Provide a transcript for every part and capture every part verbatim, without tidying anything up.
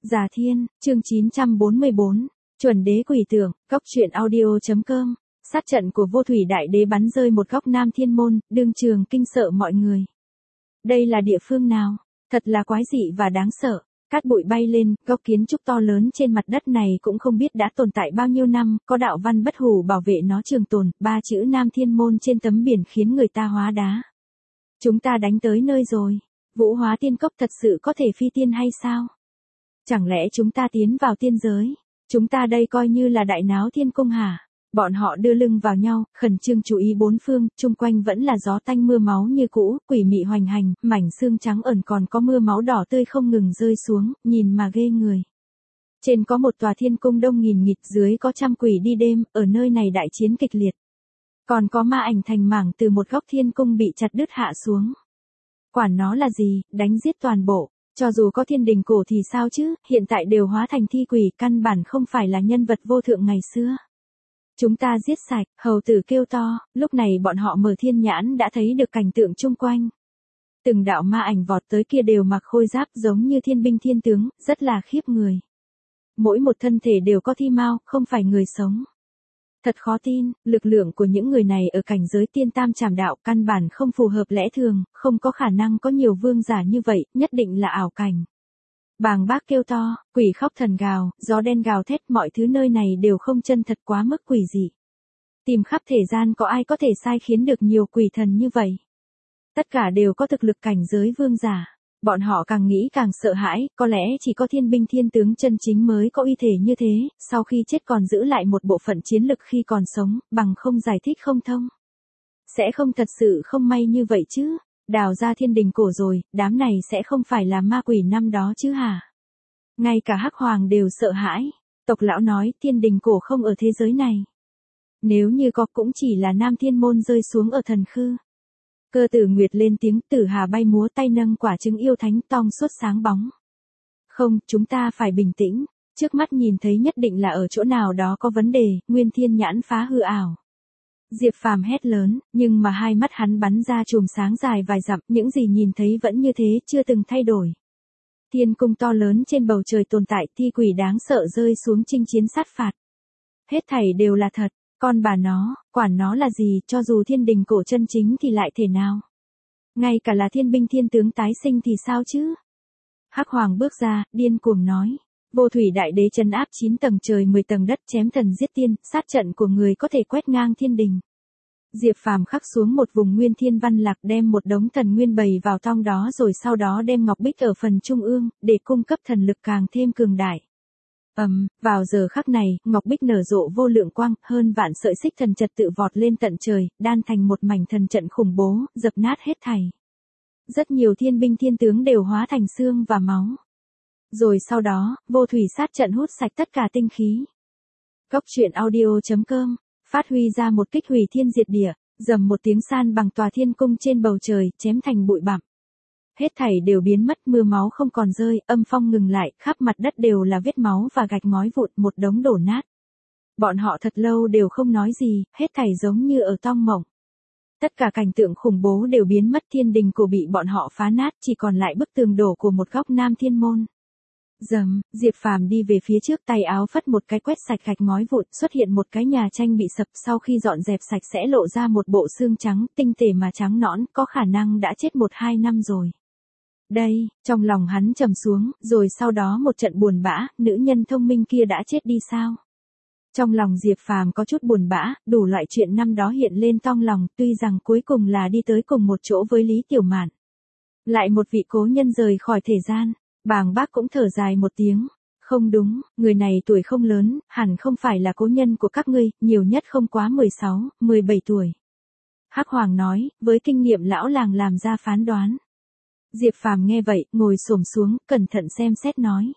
Già Thiên, chương chín trăm bốn mươi bốn, chuẩn đế quỷ tưởng, góc truyện audio.com, sát trận của vô thủy đại đế bắn rơi một góc Nam Thiên Môn, đương trường kinh sợ mọi người. Đây là địa phương nào? Thật là quái dị và đáng sợ. Cát bụi bay lên, góc kiến trúc to lớn trên mặt đất này cũng không biết đã tồn tại bao nhiêu năm, có đạo văn bất hủ bảo vệ nó trường tồn, ba chữ Nam Thiên Môn trên tấm biển khiến người ta hóa đá. Chúng ta đánh tới nơi rồi. Vũ Hóa Tiên Cốc thật sự có thể phi tiên hay sao? Chẳng lẽ chúng ta tiến vào tiên giới? Chúng ta đây coi như là đại náo thiên cung hả? Bọn họ đưa lưng vào nhau, khẩn trương chú ý bốn phương, chung quanh vẫn là gió tanh mưa máu như cũ, quỷ mị hoành hành, mảnh xương trắng ẩn còn có mưa máu đỏ tươi không ngừng rơi xuống, nhìn mà ghê người. Trên có một tòa thiên cung đông nghìn nghịt, dưới có trăm quỷ đi đêm, ở nơi này đại chiến kịch liệt. Còn có ma ảnh thành mảng từ một góc thiên cung bị chặt đứt hạ xuống. Quản nó là gì, đánh giết toàn bộ. Cho dù có thiên đình cổ thì sao chứ, hiện tại đều hóa thành thi quỷ, căn bản không phải là nhân vật vô thượng ngày xưa. Chúng ta giết sạch, hầu tử kêu to, lúc này bọn họ mở thiên nhãn đã thấy được cảnh tượng chung quanh. Từng đạo ma ảnh vọt tới kia đều mặc khôi giáp giống như thiên binh thiên tướng, rất là khiếp người. Mỗi một thân thể đều có thi mao, không phải người sống. Thật khó tin, lực lượng của những người này ở cảnh giới tiên tam trảm đạo căn bản không phù hợp lẽ thường, không có khả năng có nhiều vương giả như vậy, nhất định là ảo cảnh. Bàng bác kêu to, quỷ khóc thần gào, gió đen gào thét, mọi thứ nơi này đều không chân thật, quá mức quỷ dị. Tìm khắp thế gian có ai có thể sai khiến được nhiều quỷ thần như vậy? Tất cả đều có thực lực cảnh giới vương giả. Bọn họ càng nghĩ càng sợ hãi, có lẽ chỉ có thiên binh thiên tướng chân chính mới có uy thể như thế, sau khi chết còn giữ lại một bộ phận chiến lực khi còn sống, bằng không giải thích không thông. Sẽ không thật sự không may như vậy chứ? Đào ra thiên đình cổ rồi, đám này sẽ không phải là ma quỷ năm đó chứ hả? Ngay cả Hắc Hoàng đều sợ hãi. Tộc lão nói thiên đình cổ không ở thế giới này. Nếu như có cũng chỉ là Nam Thiên Môn rơi xuống ở thần khư. Cơ Tử Nguyệt lên tiếng, Tử Hà bay múa tay nâng quả trứng yêu thánh tong suốt sáng bóng. Không, chúng ta phải bình tĩnh, trước mắt nhìn thấy nhất định là ở chỗ nào đó có vấn đề, Nguyên Thiên nhãn phá hư ảo. Diệp Phàm hét lớn, nhưng mà hai mắt hắn bắn ra chùm sáng dài vài dặm, những gì nhìn thấy vẫn như thế, chưa từng thay đổi. Thiên cung to lớn trên bầu trời tồn tại, thi quỷ đáng sợ rơi xuống chinh chiến sát phạt. Hết thảy đều là thật. Con bà nó, quản nó là gì, cho dù thiên đình cổ chân chính thì lại thể nào? Ngay cả là thiên binh thiên tướng tái sinh thì sao chứ? Hắc Hoàng bước ra, điên cuồng nói. Vô thủy đại đế trấn áp chín tầng trời mười tầng đất, chém thần giết tiên, sát trận của người có thể quét ngang thiên đình. Diệp Phàm khắc xuống một vùng nguyên thiên văn lạc, đem một đống thần nguyên bày vào trong đó rồi sau đó đem ngọc bích ở phần trung ương, để cung cấp thần lực càng thêm cường đại. Ầm, um, vào giờ khắc này, ngọc bích nở rộ vô lượng quang, hơn vạn sợi xích thần trật tự vọt lên tận trời, đan thành một mảnh thần trận khủng bố, dập nát hết thảy. Rất nhiều thiên binh thiên tướng đều hóa thành xương và máu. Rồi sau đó, vô thủy sát trận hút sạch tất cả tinh khí. Góc truyện audio.com, phát huy ra một kích hủy thiên diệt địa, dầm một tiếng san bằng tòa thiên cung trên bầu trời, chém thành bụi bặm. Hết thảy đều biến mất, mưa máu không còn rơi, âm phong ngừng lại, khắp mặt đất đều là vết máu và gạch ngói vụn, một đống đổ nát. Bọn họ thật lâu đều không nói gì, hết thảy giống như ở tong mộng. Tất cả cảnh tượng khủng bố đều biến mất, thiên đình cổ bị bọn họ phá nát, chỉ còn lại bức tường đổ của một góc Nam Thiên Môn. Dầm, Diệp Phàm đi về phía trước, tay áo phất một cái quét sạch gạch ngói vụn, xuất hiện một cái nhà tranh bị sập, sau khi dọn dẹp sạch sẽ lộ ra một bộ xương trắng, tinh tề mà trắng nõn, có khả năng đã chết một hai năm rồi. Đây, trong lòng hắn trầm xuống, rồi sau đó một trận buồn bã, nữ nhân thông minh kia đã chết đi sao? Trong lòng Diệp Phàm có chút buồn bã, đủ loại chuyện năm đó hiện lên trong lòng, tuy rằng cuối cùng là đi tới cùng một chỗ với Lý Tiểu Mạn. Lại một vị cố nhân rời khỏi thể gian, Bàng Bác cũng thở dài một tiếng. Không đúng, người này tuổi không lớn, hẳn không phải là cố nhân của các ngươi, nhiều nhất không quá mười sáu, mười bảy tuổi. Hắc Hoàng nói, với kinh nghiệm lão làng làm ra phán đoán. Diệp Phàm nghe vậy, ngồi xổm xuống, cẩn thận xem xét nói.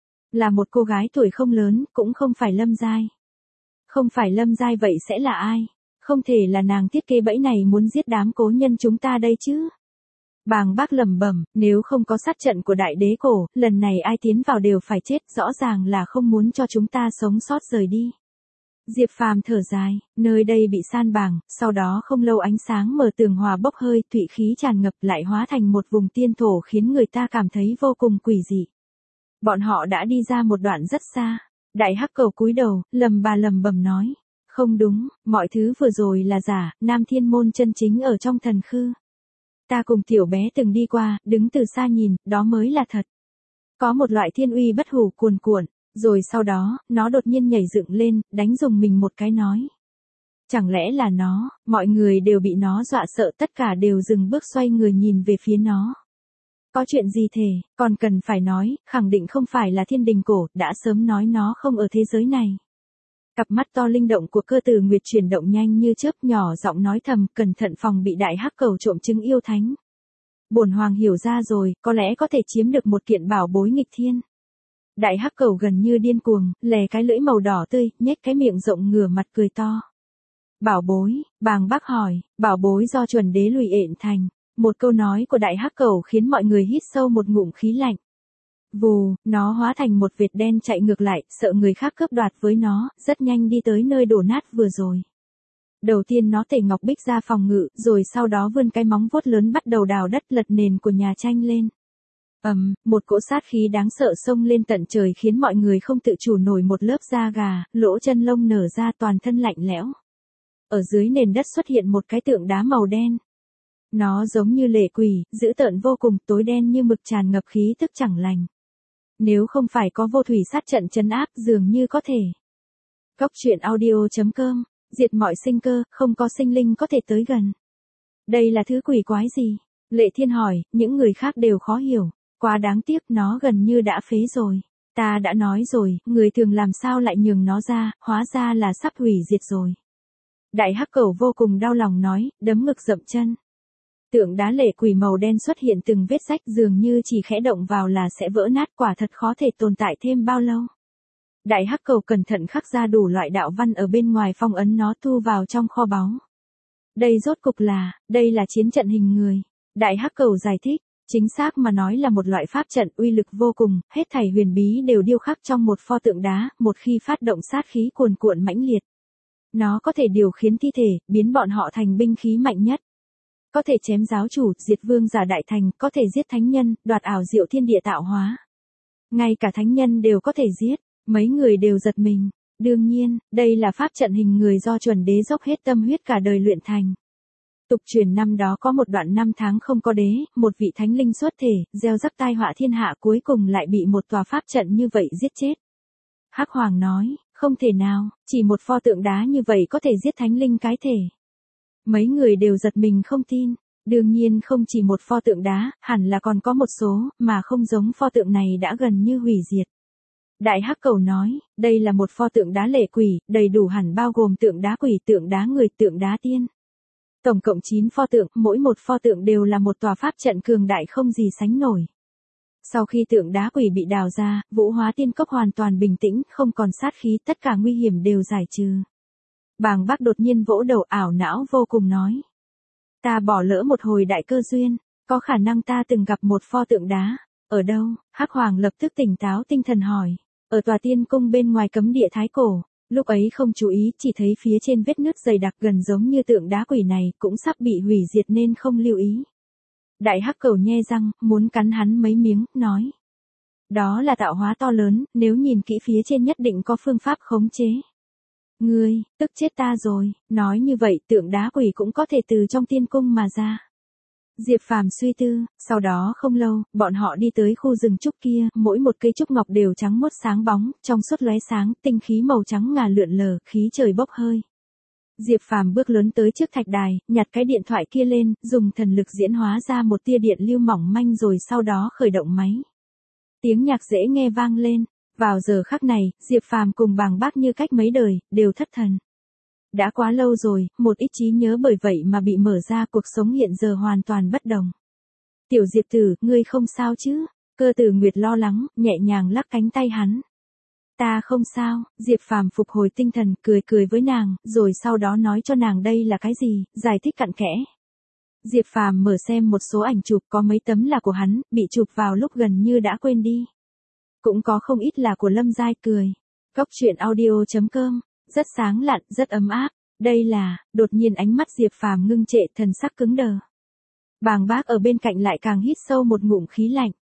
Là một cô gái tuổi không lớn, cũng không phải Lâm Giai. Không phải Lâm Giai vậy sẽ là ai? Không thể là nàng thiết kế bẫy này muốn giết đám cố nhân chúng ta đây chứ? Bàng Bác lẩm bẩm, nếu không có sát trận của đại đế cổ, lần này ai tiến vào đều phải chết, rõ ràng là không muốn cho chúng ta sống sót rời đi. Diệp Phàm thở dài, nơi đây bị san bằng, sau đó không lâu ánh sáng mở tường hòa bốc hơi, thủy khí tràn ngập lại hóa thành một vùng tiên thổ khiến người ta cảm thấy vô cùng quỷ dị. Bọn họ đã đi ra một đoạn rất xa. Đại hắc cầu cúi đầu, lầm bà lầm bầm nói. Không đúng, mọi thứ vừa rồi là giả, Nam Thiên Môn chân chính ở trong thần khư. Ta cùng tiểu bé từng đi qua, đứng từ xa nhìn, đó mới là thật. Có một loại thiên uy bất hủ cuồn cuộn, rồi sau đó, nó đột nhiên nhảy dựng lên, đánh dùng mình một cái nói. Chẳng lẽ là nó, mọi người đều bị nó dọa sợ, tất cả đều dừng bước xoay người nhìn về phía nó. Có chuyện gì thề, còn cần phải nói, khẳng định không phải là thiên đình cổ, đã sớm nói nó không ở thế giới này. Cặp mắt to linh động của cơ tử Nguyệt chuyển động nhanh như chớp, nhỏ giọng nói thầm, cẩn thận phòng bị đại hắc cầu trộm trứng yêu thánh. Bổn hoàng hiểu ra rồi, có lẽ có thể chiếm được một kiện bảo bối nghịch thiên. Đại hắc cầu gần như điên cuồng, lè cái lưỡi màu đỏ tươi, nhếch cái miệng rộng ngửa mặt cười to. Bảo bối, Bàng Bác hỏi, bảo bối do chuẩn đế lùi ện thành. Một câu nói của đại hắc cầu khiến mọi người hít sâu một ngụm khí lạnh. Vù, nó hóa thành một vệt đen chạy ngược lại, sợ người khác cướp đoạt với nó, rất nhanh đi tới nơi đổ nát vừa rồi. Đầu tiên nó tẩy ngọc bích ra phòng ngự, rồi sau đó vươn cái móng vuốt lớn bắt đầu đào đất lật nền của nhà tranh lên. Ầm, um, một cỗ sát khí đáng sợ xông lên tận trời khiến mọi người không tự chủ nổi một lớp da gà, lỗ chân lông nở ra, toàn thân lạnh lẽo. Ở dưới nền đất xuất hiện một cái tượng đá màu đen. Nó giống như lệ quỷ, dữ tợn vô cùng, tối đen như mực, tràn ngập khí tức chẳng lành. Nếu không phải có vô thủy sát trận trấn áp, dường như có thể. Cốc truyện audio chấm com, diệt mọi sinh cơ, không có sinh linh có thể tới gần. Đây là thứ quỷ quái gì? Lệ Thiên hỏi, những người khác đều khó hiểu. Quá đáng tiếc, nó gần như đã phế rồi. Ta đã nói rồi, người thường làm sao lại nhường nó ra, hóa ra là sắp hủy diệt rồi. Đại hắc cầu vô cùng đau lòng nói, đấm ngực dậm chân. Tượng đá lệ quỷ màu đen xuất hiện từng vết rách, dường như chỉ khẽ động vào là sẽ vỡ nát, quả thật khó thể tồn tại thêm bao lâu. Đại hắc cầu cẩn thận khắc ra đủ loại đạo văn ở bên ngoài phong ấn nó, thu vào trong kho báu. Đây rốt cục là, đây là chiến trận hình người. Đại hắc cầu giải thích, chính xác mà nói là một loại pháp trận uy lực vô cùng, hết thảy huyền bí đều điêu khắc trong một pho tượng đá, một khi phát động sát khí cuồn cuộn mãnh liệt. Nó có thể điều khiến thi thể, biến bọn họ thành binh khí mạnh nhất. Có thể chém giáo chủ, diệt vương giả đại thành, có thể giết thánh nhân, đoạt ảo diệu thiên địa tạo hóa. Ngay cả thánh nhân đều có thể giết, mấy người đều giật mình. Đương nhiên, đây là pháp trận hình người do chuẩn đế dốc hết tâm huyết cả đời luyện thành. Tục truyền năm đó có một đoạn năm tháng không có đế, một vị thánh linh xuất thể, gieo rắc tai họa thiên hạ, cuối cùng lại bị một tòa pháp trận như vậy giết chết. Hắc Hoàng nói, không thể nào, chỉ một pho tượng đá như vậy có thể giết thánh linh cái thể. Mấy người đều giật mình không tin, đương nhiên không chỉ một pho tượng đá, hẳn là còn có một số, mà không giống pho tượng này đã gần như hủy diệt. Đại hắc cầu nói, đây là một pho tượng đá lệ quỷ, đầy đủ hẳn bao gồm tượng đá quỷ, tượng đá người, tượng đá tiên. Tổng cộng chín pho tượng, mỗi một pho tượng đều là một tòa pháp trận cường đại không gì sánh nổi. Sau khi tượng đá quỷ bị đào ra, Vũ Hóa Tiên Cốc hoàn toàn bình tĩnh, không còn sát khí, tất cả nguy hiểm đều giải trừ. Bàng Bác đột nhiên vỗ đầu, ảo não vô cùng nói. Ta bỏ lỡ một hồi đại cơ duyên, có khả năng ta từng gặp một pho tượng đá. Ở đâu? Hắc Hoàng lập tức tỉnh táo tinh thần hỏi. Ở tòa tiên cung bên ngoài cấm địa Thái Cổ. Lúc ấy không chú ý, chỉ thấy phía trên vết nứt dày đặc gần giống như tượng đá quỷ này, cũng sắp bị hủy diệt nên không lưu ý. Đại hắc cầu nhe răng, muốn cắn hắn mấy miếng, nói. Đó là tạo hóa to lớn, nếu nhìn kỹ phía trên nhất định có phương pháp khống chế. Ngươi, tức chết ta rồi, nói như vậy tượng đá quỷ cũng có thể từ trong tiên cung mà ra. Diệp Phàm suy tư, sau đó không lâu, bọn họ đi tới khu rừng trúc kia, mỗi một cây trúc ngọc đều trắng muốt sáng bóng, trong suốt lóe sáng, tinh khí màu trắng ngà lượn lờ, khí trời bốc hơi. Diệp Phàm bước lớn tới trước thạch đài, nhặt cái điện thoại kia lên, dùng thần lực diễn hóa ra một tia điện lưu mỏng manh rồi sau đó khởi động máy. Tiếng nhạc dễ nghe vang lên, vào giờ khắc này, Diệp Phàm cùng Bàng Bác như cách mấy đời, đều thất thần. Đã quá lâu rồi, một ít trí nhớ bởi vậy mà bị mở ra, cuộc sống hiện giờ hoàn toàn bất đồng. Tiểu Diệp Tử, ngươi không sao chứ? Cơ Tử Nguyệt lo lắng, nhẹ nhàng lắc cánh tay hắn. Ta không sao, Diệp Phàm phục hồi tinh thần, cười cười với nàng, rồi sau đó nói cho nàng đây là cái gì, giải thích cặn kẽ. Diệp Phàm mở xem một số ảnh chụp, có mấy tấm là của hắn, bị chụp vào lúc gần như đã quên đi. Cũng có không ít là của Lâm Giai, cười. Cốc truyện audio chấm com, rất sáng lạn, rất ấm áp. Đây là, đột nhiên ánh mắt Diệp Phàm ngưng trệ, thần sắc cứng đờ. Bàng Bác ở bên cạnh lại càng hít sâu một ngụm khí lạnh.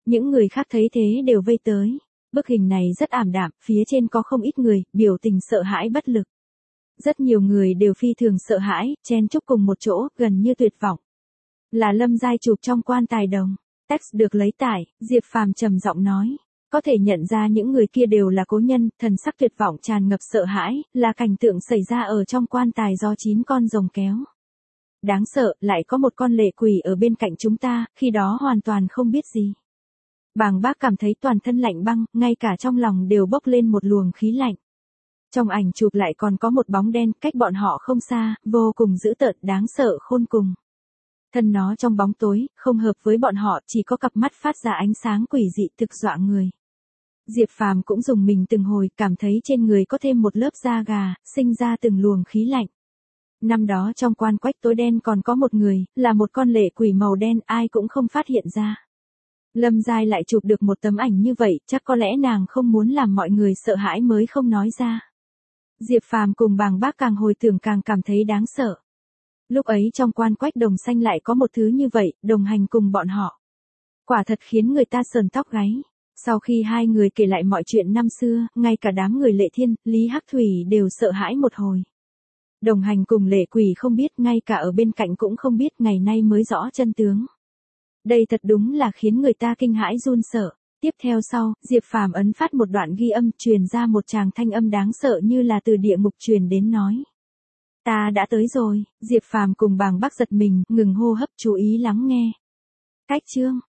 Những người khác thấy thế đều vây tới. Bức hình này rất ảm đạm, phía trên có không ít người, biểu tình sợ hãi bất lực. Rất nhiều người đều phi thường sợ hãi, chen chúc cùng một chỗ, gần như tuyệt vọng. Là Lâm Giai chụp trong quan tài đồng. Text được lấy tải, Diệp Phàm trầm giọng nói. Có thể nhận ra những người kia đều là cố nhân, thần sắc tuyệt vọng tràn ngập sợ hãi, là cảnh tượng xảy ra ở trong quan tài do chín con rồng kéo. Đáng sợ, lại có một con lệ quỷ ở bên cạnh chúng ta, khi đó hoàn toàn không biết gì. Bàng Bác cảm thấy toàn thân lạnh băng, ngay cả trong lòng đều bốc lên một luồng khí lạnh. Trong ảnh chụp lại còn có một bóng đen, cách bọn họ không xa, vô cùng dữ tợn, đáng sợ khôn cùng. Thân nó trong bóng tối, không hợp với bọn họ, chỉ có cặp mắt phát ra ánh sáng quỷ dị thực dọa người. Diệp Phàm cũng dùng mình từng hồi, cảm thấy trên người có thêm một lớp da gà, sinh ra từng luồng khí lạnh. Năm đó trong quan quách tối đen còn có một người, là một con lệ quỷ màu đen, ai cũng không phát hiện ra. Lâm Giai lại chụp được một tấm ảnh như vậy, chắc có lẽ nàng không muốn làm mọi người sợ hãi mới không nói ra. Diệp Phàm cùng Bàng Bác càng hồi tưởng càng cảm thấy đáng sợ. Lúc ấy trong quan quách đồng xanh lại có một thứ như vậy, đồng hành cùng bọn họ. Quả thật khiến người ta sờn tóc gáy. Sau khi hai người kể lại mọi chuyện năm xưa, ngay cả đám người Lệ Thiên, Lý Hắc Thủy đều sợ hãi một hồi. Đồng hành cùng lệ quỷ không biết, ngay cả ở bên cạnh cũng không biết, ngày nay mới rõ chân tướng. Đây thật đúng là khiến người ta kinh hãi run sợ. Tiếp theo sau, Diệp Phàm ấn phát một đoạn ghi âm, truyền ra một tràng thanh âm đáng sợ như là từ địa ngục truyền đến nói. Ta đã tới rồi. Diệp Phàm cùng Bàng Bác giật mình, ngừng hô hấp, chú ý lắng nghe. Cách chương.